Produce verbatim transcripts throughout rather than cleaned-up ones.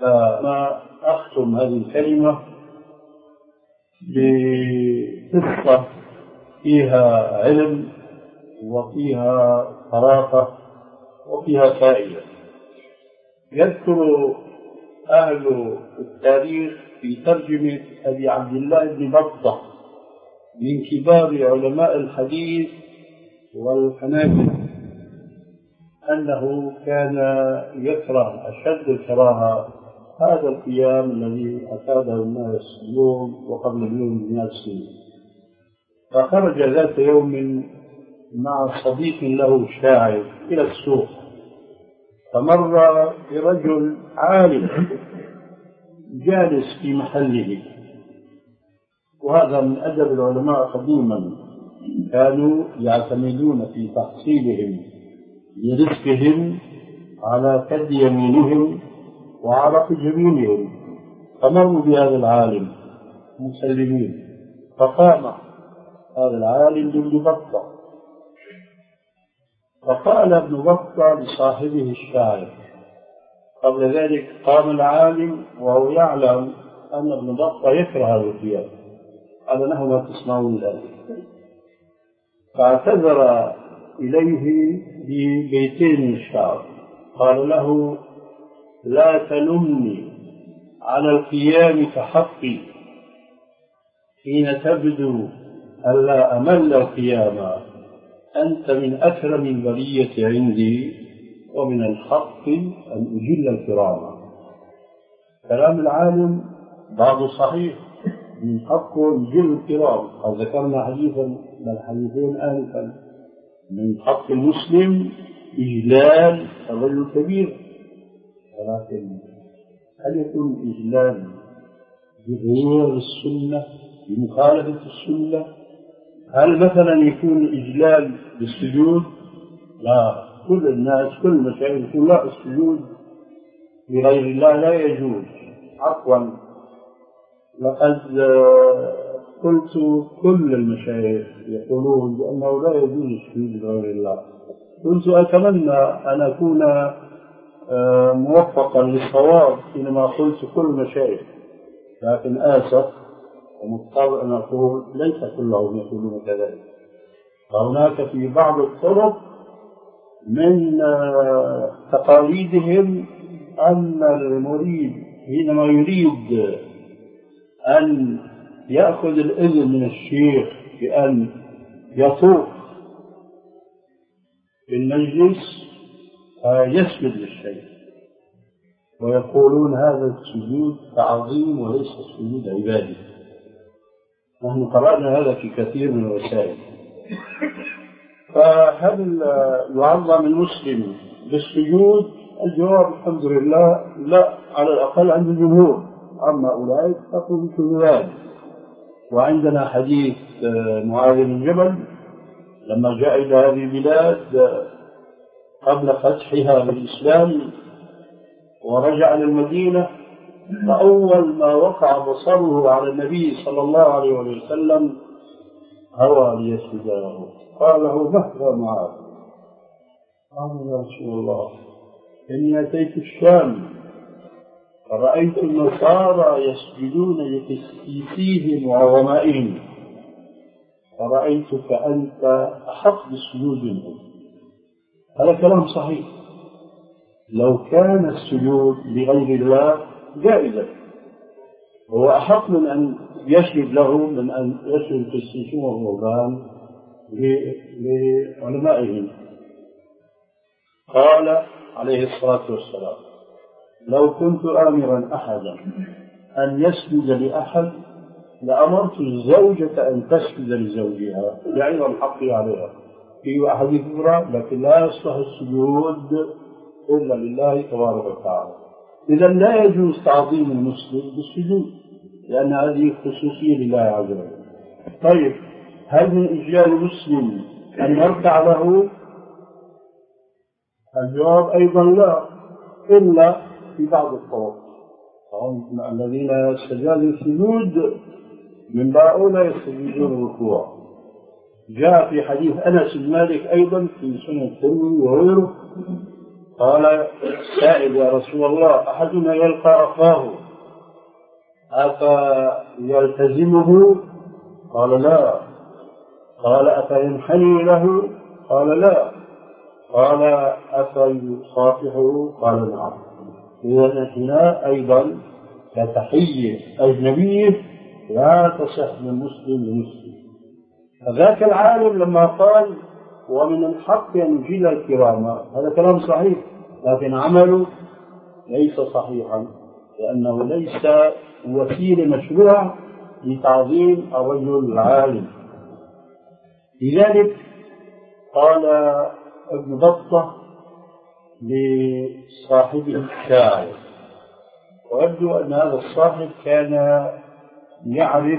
فما أختم هذه الكلمة بقصة فيها علم وفيها طرافة وفيها فائدة. يذكر أهل التاريخ في ترجمة أبي عبد الله بن بطة من كبار علماء الحديث والحنابلة أنه كان يكره أشد الكراهة هذا القيام الذي أفاده الناس اليوم وقبل اليوم بمئات السنين. فخرج ذات يوم مع صديق له شاعر إلى السوق، فمر برجل عالم جالس في محله، وهذا من أدب العلماء قديما، كانوا يعتمدون في تحصيلهم لرزقهم على كد يمينهم وعرق جبينهم. فمروا بهذا العالم مسلمين، فقام هذا العالم بابن بطة، فقال ابن بطة لصاحبه الشاعر. قبل ذلك قام العالم وهو يعلم أن ابن بطة يكره هذا القيام، قال له ما تسمعون الآن. فاعتذر إليه ببيتين من الشعر، قال له لا تلمني على القيام كحقي حين تبدو ألا أمل القيام، أنت من أكرم البرية عندي ومن الحق أن أجل الكرام. كلام العالم بعض صحيح، من حقه يجل الكرام. قد ذكرنا حديثا من الحديثين آنفا، من حق المسلم إجلال الرجل الكبير، ولكن هل يكون إجلال بغير السنة بمخالفة السنة؟ هل مثلا يكون إجلال بالسجود؟ لا، كل الناس كل المشايخ يقول لا، السجود لغير الله لا يجوز. عفوا، لقد قلت كل المشايخ يقولون بأنه لا يجوز السجود لغير الله. كنت أتمنى أن أكون موفقا للصواب حينما قلت كل المشايخ، لكن آسف ومضطر أن أقول ليس كلهم يقولون كذلك. فهناك في بعض الطرق من تقاليدهم أن المريد حينما يريد أن يأخذ الإذن من الشيخ بأن يطوف في المجلس يسجد للشيخ، ويقولون هذا السجود تعظيم وليس سجود عبادي. نحن قرأنا هذا في كثير من الوسائل. فهل يعظم المسلم بالسجود؟ الجواب الحمد لله لا، على الأقل عند الجمهور. أما أولئك فقوا بشذوذ. وعندنا حديث معاذ بن جبل لما جاء إلى هذه البلاد قبل فتحها بالإسلام ورجع للمدينة، فأول ما وقع بصره على النبي صلى الله عليه وسلم هوى ليسجد له. قال له مهلا معاذ؟ قال يا رسول الله إني أتيت الشام فرأيت النصارى يسجدون لقسيسيهم وعظمائهم، فرأيتك أنت أحق بالسجود منهم. هذا كلام صحيح. لو كان السجود لغير الله جائزا، هو أحق من أن يسجد له من أن يسجد قسيسهم والرهبان لعلمائهم. قال عليه الصلاة والسلام لو كنت آمرا أحدا أن يسجد لأحد لأمرت الزوجة أن تسجد لزوجها لعظم الحق عليها. في أحاديث أخرى لكن لا يصلح السجود إلا لله تبارك وتعالى. إذا لا يجوز تعظيم المسلم بالسجود، لأن هذه خصوصية لله عز وجل. طيب، هل من إجلال المسلم أن يركع له؟ الجواب أيضا لا، إلا في بعض الطرق. فهم الذين يستجابون السجود من باء يستجيبون الركوع. جاء في حديث أنس بن مالك أيضا في سنن الترمذي وغيره قال السائل: يا رسول الله، أحدنا يلقى أخاه أفيلتزمه؟ قال: لا. قال: أفينحني له؟ قال: لا. قال: أفيصافحه؟ قال: نعم. إذا الانحناء أيضا كتحية أجنبية لا تصح من مسلم لمسلم. فذاك العالم لما قال: ومن الحق أن يجيل الكرام، هذا كلام صحيح، لكن عمله ليس صحيحا، لأنه ليس وسيلة مشروعة لتعظيم الرجل العالم. لذلك قال ابن بطة لصاحبه الشاعر، ويبدو أن هذا الصاحب كان يعرف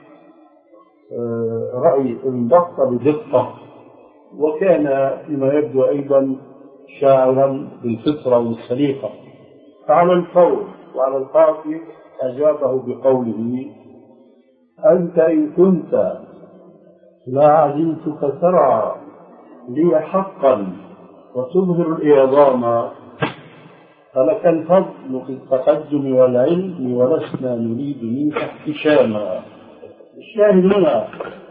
رأي ابن بطة بدقة، وكان فيما يبدو أيضا شاعرا بالفطرة والسليقة. فعلى الفور وعلى القافية أجابه بقوله: أنت إن كنت لا عزمتك ترعى لي حقا وتظهر الإعظام، فلك الفضل في التقدم والعلم ولسنا نريد منك احتشاما. الشاهد هنا: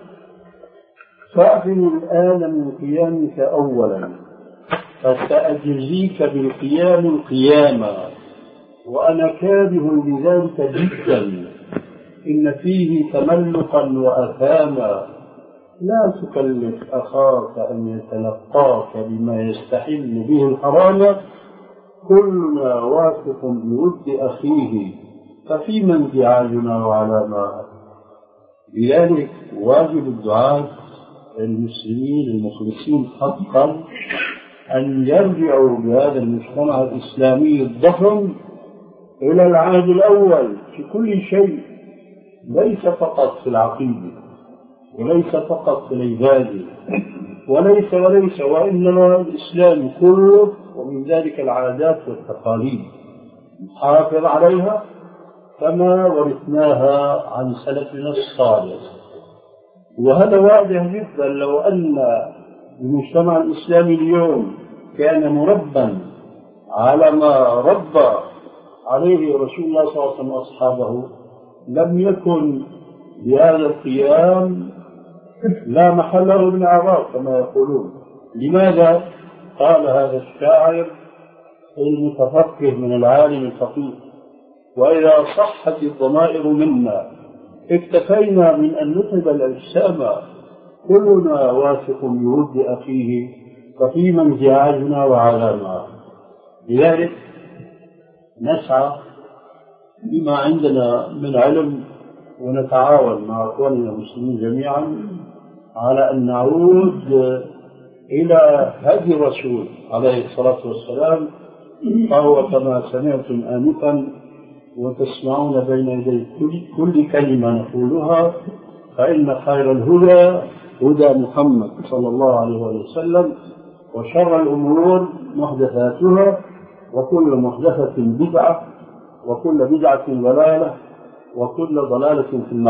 فأعلم الآن من قيامك أولا فسأجزيك بالقيام القياما، وأنا كاره لذلك جدا، إن فيه تملقا وأثاما. لا تكلف أخاك أن يتلقاك بما يستحل به الحرام، كلنا واثق بود أخيه، ففيما انزعاجنا وعلامات. لذلك واجب الدعاة المسلمين المخلصين حقا أن يرجعوا بهذا المجتمع الإسلامي الضخم إلى العهد الأول في كل شيء، ليس فقط في العقيدة، وليس فقط في العبادة، وليس وليس وإنما الإسلام كله، ومن ذلك العادات والتقاليد، نحافظ عليها كما ورثناها عن سلفنا الصالح. وهذا واضح جدا. لو أن المجتمع الإسلامي اليوم كان مربا على ما ربى عليه رسول الله صلى الله عليه وسلم وأصحابه، لم يكن بهذا القيام لا محل له من أعراض كما يقولون. لماذا؟ قال هذا الشاعر المتفقه من العالم الفقيه: وإذا صحت الضمائر منا اكتفينا من أن نتعب الأجسام، كلنا واثق بود أخيه، ففيما انزعاجنا وعلامات. لذلك نسعى بما عندنا من علم ونتعاون مع أخواننا المسلمين جميعا على أن نعود إلى هدي الرسول عليه الصلاة والسلام، فهو كما سمعتم آنفا وتسمعون بين يدي كل كلمة نقولها، فإن خير الهدى هدى محمد صلى الله عليه وسلم، وشر الأمور محدثاتها، وكل محدثة بدعة، وكل بدعة ضلالة، وكل ضلالة في النار.